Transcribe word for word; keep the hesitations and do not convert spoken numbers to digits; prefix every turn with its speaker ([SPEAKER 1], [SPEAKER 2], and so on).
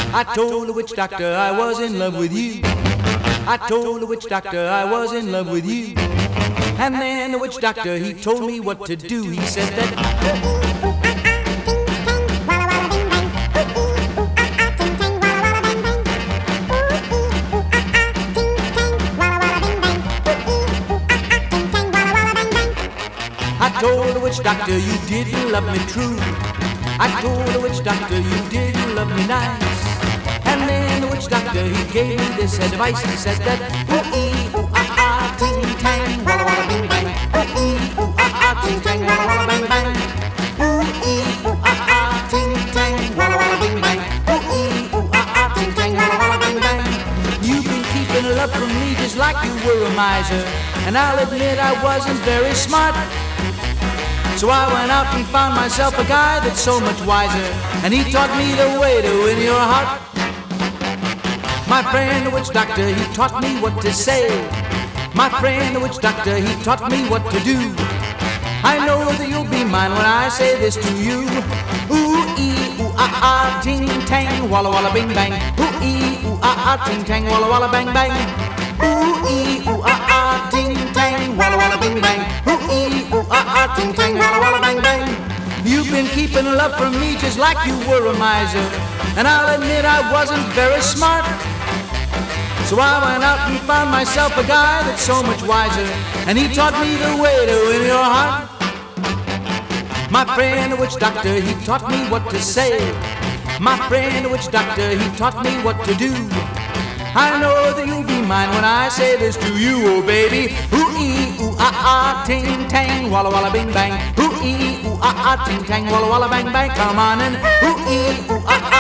[SPEAKER 1] I told the witch doctor I was in love with you. I told the witch doctor I was in love with you. And then the witch doctor, he told me what to do. He said that I told the witch doctor you didn't love me true. I told the witch doctor you didn't love me nice. And then the witch doctor, he gave me this advice. He said that ooh-ee, ooh-ah-ah, ting-tang, walla-walla bing-bang. Ooh-ee, ooh-ah-ah, ting-tang, walla-walla bang-bang. Ooh-ee, ooh-ah-ah, ting-tang, walla-walla bing-bang. Ooh-ee, ooh-ah-ah, ting-tang, walla-walla bang-bang. You've been keeping love from me just like you were a miser. And I'll admit I wasn't very smart. So I went out and found myself a guy that's so much wiser. And he taught me the way to win your heart. My friend the witch doctor, he taught me what to say. My friend the witch doctor, he taught me what to do. I know that you'll be mine when I say this to you. Ooh-ee, ooh-ah-ah, ting-tang, walla-walla bing-bang. Ooh-ee, ooh-ah-ah, ting-tang, walla-walla bang-bang. Ooh-ee, ooh-ah-ah, ting-tang, walla-walla bing-bang. Ooh-ee, ooh-ah-ah, ting-tang, walla-walla bang-bang. You've been keeping love from me just like you were a miser. And I'll admit I wasn't very smart. So I went out and found myself a guy that's so much wiser. And he taught me the way to win your heart. My friend the witch doctor, he taught me what to say. My friend the witch doctor, he taught me what to do. I know that you'll be mine when I say this to you, oh baby. Ooh-ee, ooh-ah-ah, ting-tang, walla-walla bing-bang. Ooh-ee, ooh-ah-ah, ting-tang, walla-walla bang-bang. Come on and ooh-ee, ooh-ah-ah.